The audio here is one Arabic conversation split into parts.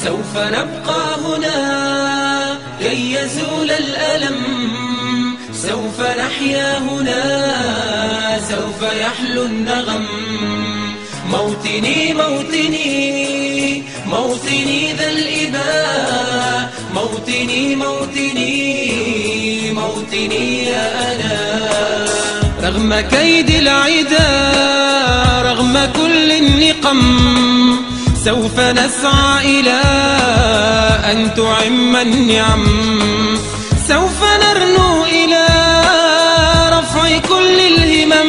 سوف نبقى هنا كي يزول الألم، سوف نحيا هنا، سوف يحلو النغم. موطني موطني موطني ذا الإباء، موطني موطني موطني يا أنا. رغم كيد العدا، رغم كل النقم، سوف نسعى إلى أن تعم النعم. سوف نرنو إلى رفع كل الهمم،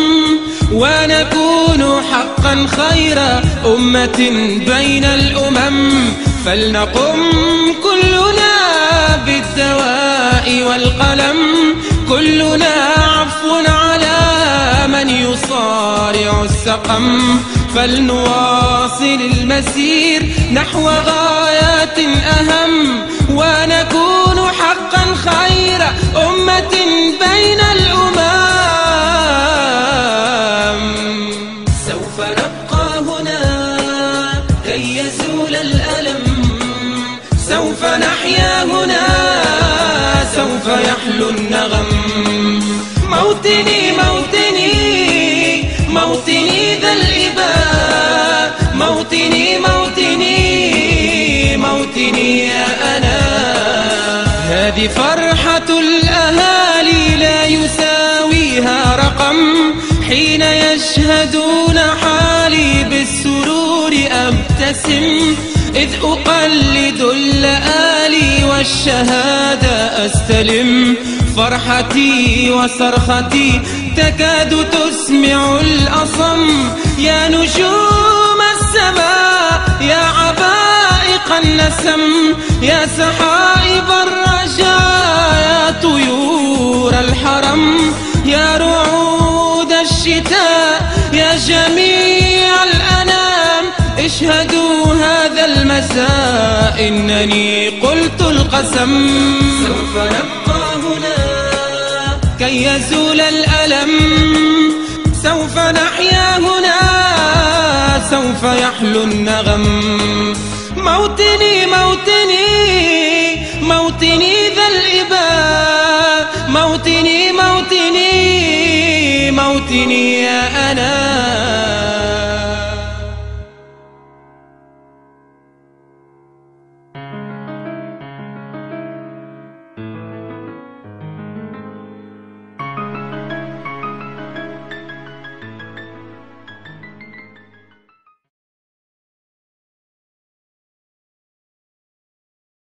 ونكون حقا خير أمة بين الأمم. فلنقم كلنا بالدواء والقلم، كلنا عفو على من يصارع السقم. فلنواصل المسير نحو غايات أهم، ونكون حقا خير أمة بين الأمم. سوف نبقى هنا كي يزول الألم، سوف نحيا هنا، سوف يحلو النغم. موطني موطني موطني ذا الإباء، موطني موطني موطني يا أنا. هذه فرحة الأهالي لا يساويها رقم، حين يشهدون حالي بالسرور أبتسم، إذ أقلد اللآلي والشهادة أستلم. فرحتي وصرختي تكاد تسمع الأصم، يا نجوم السماء، يا عبائق النسم، يا سحائب الرجاء، يا طيور الحرم، يا رعود الشتاء، يا جميع الأنام. اشهدوا هذا المساء إنني قلت القسم. سوف نبقى هنا كي يزول الألم، سوف نحيا هنا، سوف يحلو النغم. موطني موطني موطني ذا الإباء، موطني موطني موطني